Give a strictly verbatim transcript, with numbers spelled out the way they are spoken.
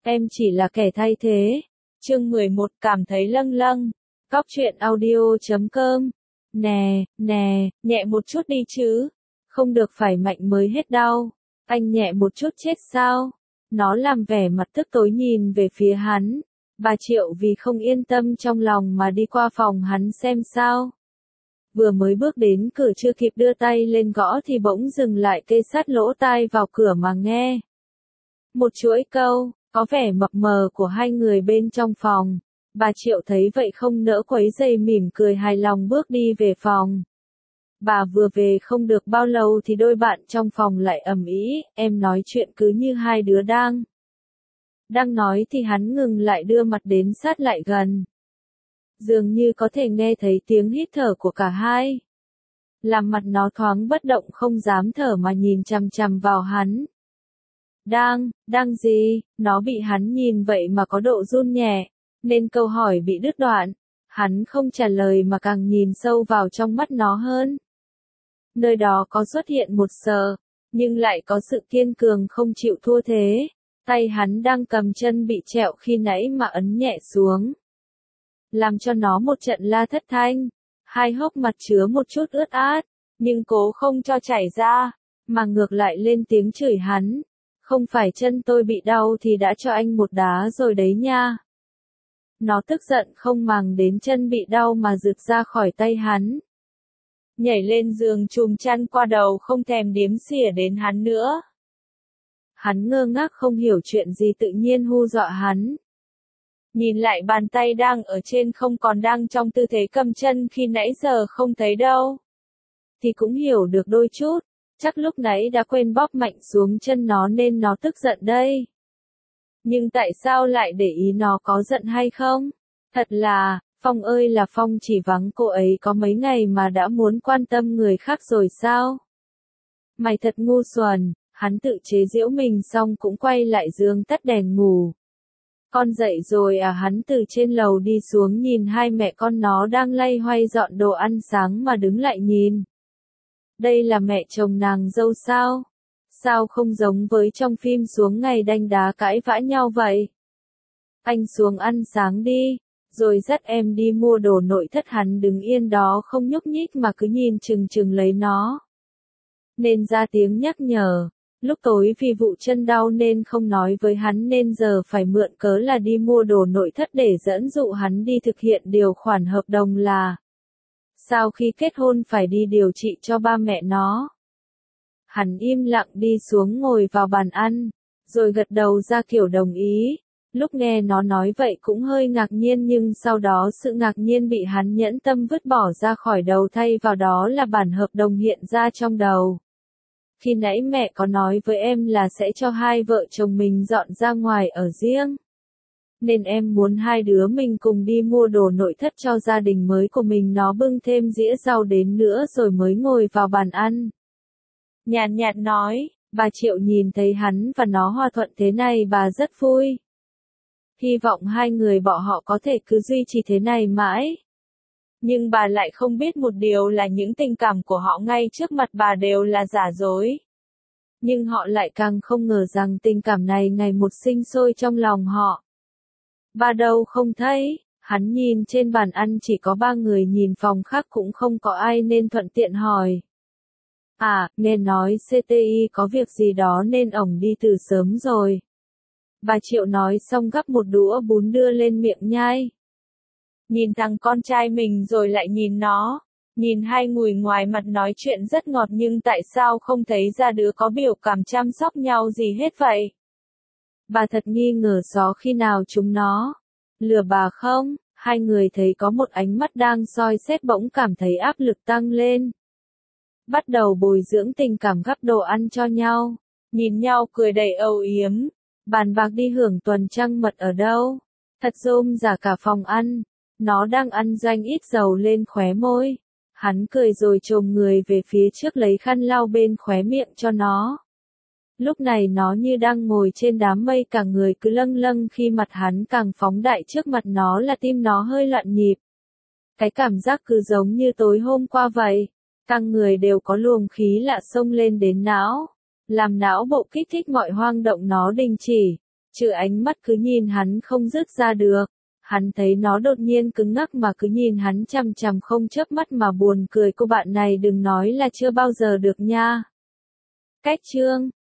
Em chỉ là kẻ thay thế. Chương mười một cảm thấy lâng lâng. Cóc truyện audio chấm com. Nè, nè, nhẹ một chút đi chứ. Không được phải mạnh mới hết đau. Anh nhẹ một chút chết sao? Nó làm vẻ mặt tức tối nhìn về phía hắn. Bà Triệu vì không yên tâm trong lòng mà đi qua phòng hắn xem sao. Vừa mới bước đến cửa chưa kịp đưa tay lên gõ thì bỗng dừng lại kê sát lỗ tai vào cửa mà nghe. Một chuỗi câu, có vẻ mập mờ của hai người bên trong phòng. Bà Triệu thấy vậy không nỡ quấy rầy, mỉm cười hài lòng bước đi về phòng. Bà vừa về không được bao lâu thì đôi bạn trong phòng lại ầm ĩ, em nói chuyện cứ như hai đứa đang. Đang nói thì hắn ngừng lại, đưa mặt đến sát lại gần. Dường như có thể nghe thấy tiếng hít thở của cả hai. Làm mặt nó thoáng bất động, không dám thở mà nhìn chằm chằm vào hắn. Đang, đang gì? Nó bị hắn nhìn vậy mà có độ run nhẹ, nên câu hỏi bị đứt đoạn. Hắn không trả lời mà càng nhìn sâu vào trong mắt nó hơn. Nơi đó có xuất hiện một sợ, nhưng lại có sự kiên cường không chịu thua thế. Tay hắn đang cầm chân bị trẹo khi nãy mà ấn nhẹ xuống, làm cho nó một trận la thất thanh. Hai hốc mặt chứa một chút ướt át, nhưng cố không cho chảy ra, mà ngược lại lên tiếng chửi hắn. Không phải chân tôi bị đau thì đã cho anh một đá rồi đấy nha. Nó tức giận không màng đến chân bị đau mà rượt ra khỏi tay hắn. Nhảy lên giường chùm chăn qua đầu, không thèm đếm xỉa đến hắn nữa. Hắn ngơ ngác không hiểu chuyện gì tự nhiên hu dọa hắn. Nhìn lại bàn tay đang ở trên không còn đang trong tư thế cầm chân khi nãy giờ không thấy đâu. Thì cũng hiểu được đôi chút, chắc lúc nãy đã quên bóp mạnh xuống chân nó nên nó tức giận đây. Nhưng tại sao lại để ý nó có giận hay không? Thật là, Phong ơi là Phong, chỉ vắng cô ấy có mấy ngày mà đã muốn quan tâm người khác rồi sao? Mày thật ngu xuẩn. Hắn tự chế giễu mình xong cũng quay lại giường tắt đèn ngủ. Con dậy rồi à? Hắn từ trên lầu đi xuống nhìn hai mẹ con nó đang loay hoay dọn đồ ăn sáng mà đứng lại nhìn. Đây là mẹ chồng nàng dâu sao? Sao không giống với trong phim xuống ngày đanh đá cãi vã nhau vậy? Anh xuống ăn sáng đi, rồi dắt em đi mua đồ nội thất. Hắn đứng yên đó không nhúc nhích mà cứ nhìn chừng chừng lấy nó. Nên ra tiếng nhắc nhở. Lúc tối vì vụ chân đau nên không nói với hắn, nên giờ phải mượn cớ là đi mua đồ nội thất để dẫn dụ hắn đi thực hiện điều khoản hợp đồng là sau khi kết hôn phải đi điều trị cho ba mẹ nó. Hắn im lặng đi xuống ngồi vào bàn ăn, rồi gật đầu ra kiểu đồng ý. Lúc nghe nó nói vậy cũng hơi ngạc nhiên, nhưng sau đó sự ngạc nhiên bị hắn nhẫn tâm vứt bỏ ra khỏi đầu, thay vào đó là bản hợp đồng hiện ra trong đầu. Khi nãy mẹ có nói với em là sẽ cho hai vợ chồng mình dọn ra ngoài ở riêng. Nên em muốn hai đứa mình cùng đi mua đồ nội thất cho gia đình mới của mình. Nó bưng thêm dĩa rau đến nữa rồi mới ngồi vào bàn ăn. Nhàn nhạt nói, bà Triệu nhìn thấy hắn và nó hòa thuận thế này bà rất vui. Hy vọng hai người bọn họ có thể cứ duy trì thế này mãi. Nhưng bà lại không biết một điều là những tình cảm của họ ngay trước mặt bà đều là giả dối. Nhưng họ lại càng không ngờ rằng tình cảm này ngày một sinh sôi trong lòng họ. Bà đâu không thấy, hắn nhìn trên bàn ăn chỉ có ba người, nhìn phòng khác cũng không có ai nên thuận tiện hỏi. À, nghe nói xê tê i có việc gì đó nên ổng đi từ sớm rồi. Bà Triệu nói xong gắp một đũa bún đưa lên miệng nhai. Nhìn thằng con trai mình rồi lại nhìn nó, nhìn hai người ngoài mặt nói chuyện rất ngọt nhưng tại sao không thấy ra đứa có biểu cảm chăm sóc nhau gì hết vậy? Bà thật nghi ngờ xó khi nào chúng nó lừa bà không? Hai người thấy có một ánh mắt đang soi xét bỗng cảm thấy áp lực tăng lên. Bắt đầu bồi dưỡng tình cảm, gắp đồ ăn cho nhau, nhìn nhau cười đầy âu yếm, bàn bạc đi hưởng tuần trăng mật ở đâu. Thật rôm rả cả phòng ăn. Nó đang ăn doanh ít dầu lên khóe môi. Hắn cười rồi chồm người về phía trước lấy khăn lau bên khóe miệng cho nó. Lúc này nó như đang ngồi trên đám mây, cả người cứ lâng lâng khi mặt hắn càng phóng đại trước mặt nó là tim nó hơi loạn nhịp. Cái cảm giác cứ giống như tối hôm qua vậy. Càng người đều có luồng khí lạ xông lên đến não, làm não bộ kích thích mọi hoang động nó đình chỉ. Chứ ánh mắt cứ nhìn hắn không dứt ra được. Hắn thấy nó đột nhiên cứng ngắc mà cứ nhìn hắn chằm chằm không chớp mắt mà buồn cười, cô bạn này đừng nói là chưa bao giờ được nha. Cách chương